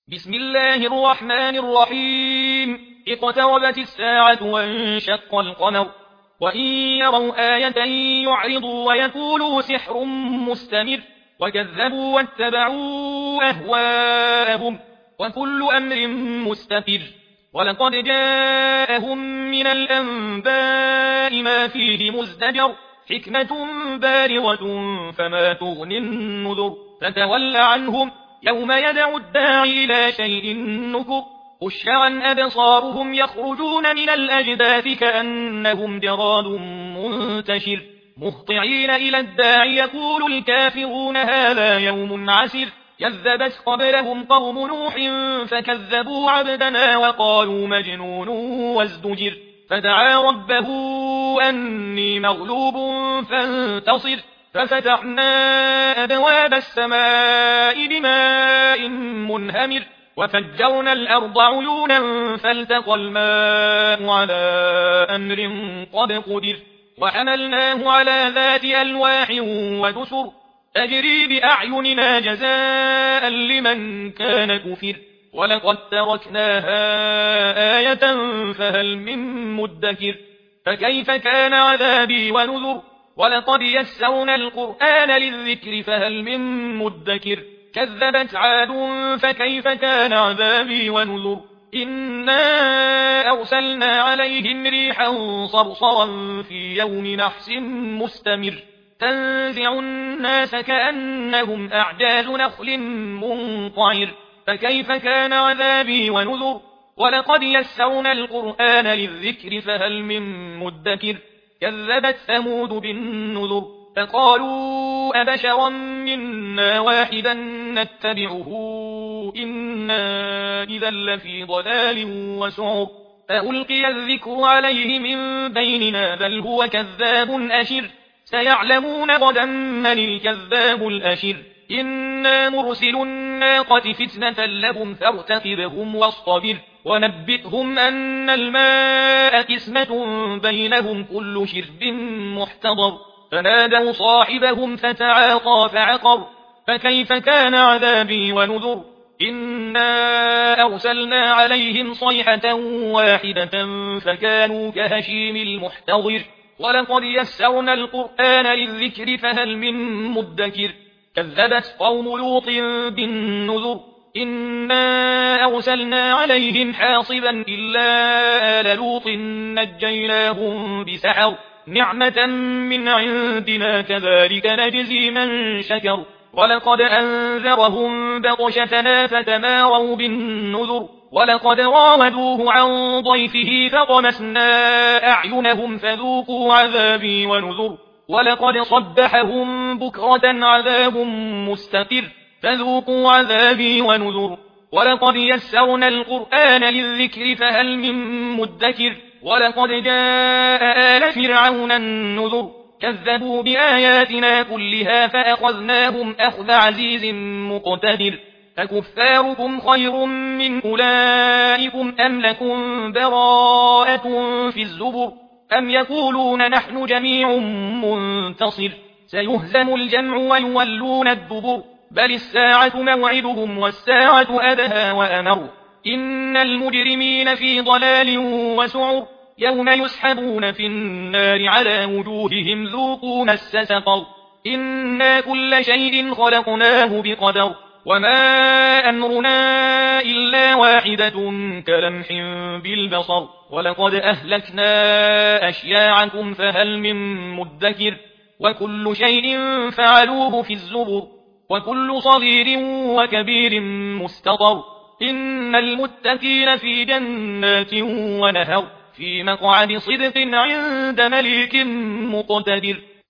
بسم الله الرحمن الرحيم. اقتربت الساعة وانشق القمر وإن يروا آية يعرضوا ويقولوا سحر مستمر وكذبوا واتبعوا أهواءهم وكل أمر مستقر. ولقد جاءهم من الأنباء ما فيه مزدجر حكمة بالغة فما تغني النذر. فتول عنهم يوم يدعو الداعي إلى شيء نكر. خش عن أبصارهم يخرجون من الأجداث كأنهم جراد منتشر مهطعين إلى الداعي يقول الكافرون هذا يوم عسر. كذبت قبلهم قوم نوح فكذبوا عبدنا وقالوا مجنون وازدجر. فدعا ربه أني مغلوب فانتصر ففتحنا أبواب السماء بماء منهمر وفجرنا الأرض عيونا فالتقى الماء على أمر قد قدر. وحملناه على ذات ألواح ودسر تجري بأعيننا جزاء لمن كان كفر. ولقد تركناها آية فهل من مدكر. فكيف كان عذابي ونذر. ولقد يسرنا القرآن للذكر فهل من مدكر. كذبت عاد فكيف كان عذابي ونذر. إنا أرسلنا عليهم ريحا صرصرا في يوم نحس مستمر تنزع الناس كأنهم أعجاز نخل منقعر. فكيف كان عذابي ونذر. ولقد يسرنا القرآن للذكر فهل من مدكر. كذبت ثمود بالنذر فقالوا أبشرا منا واحدا نتبعه إنا إذا لفي ضلال وسعر. فألقي الذكر عليه من بيننا بل هو كذاب أشر. سيعلمون غدا من الكذاب الأشر. إنا مرسل الناقة فتنة لهم فارتقبهم واصطبر ونبئهم أن الماء قسمة بينهم كل شرب محتضر. فنادوا صاحبهم فتعاطى فعقر. فكيف كان عذابي ونذر. إنا أرسلنا عليهم صيحة واحدة فكانوا كهشيم المحتضر. ولقد يسرنا القرآن للذكر فهل من مدكر. كذبت قوم لوط بالنذر إنا أرسلنا عليهم حاصبا إلا آل لوط نجيناهم بسحر نعمة من عندنا كذلك نجزي من شكر. ولقد أنذرهم بطشتنا فتماروا بالنذر. ولقد راودوه عن ضيفه فطمسنا أعينهم فذوقوا عذابي ونذر. ولقد صبحهم بكرة عذاب مستقر فذوقوا عذابي ونذر. ولقد يسرنا القرآن للذكر فهل من مدكر. ولقد جاء آل فرعون النذر كذبوا بآياتنا كلها فأخذناهم أخذ عزيز مقتدر. فكفاركم خير من أولئكم أم لكم براءة في الزبر. أم يقولون نحن جميع منتصر. سيهزم الجمع ويولون الدبر بل الساعة موعدهم والساعة أدهى وأمر. إن المجرمين في ضلال وسعر يوم يسحبون في النار على وجوههم ذوقوا مس سقر. إنا كل شيء خلقناه بقدر وما أمرنا إلا واحدة كلمح بالبصر. ولقد أهلكنا أشياعكم فهل من مدكر. وكل شيء فعلوه في الزبر وكل صغير وكبير مستطر. إن المتقين في جنات ونهر في مقعد صدق عند مليك مقتدر.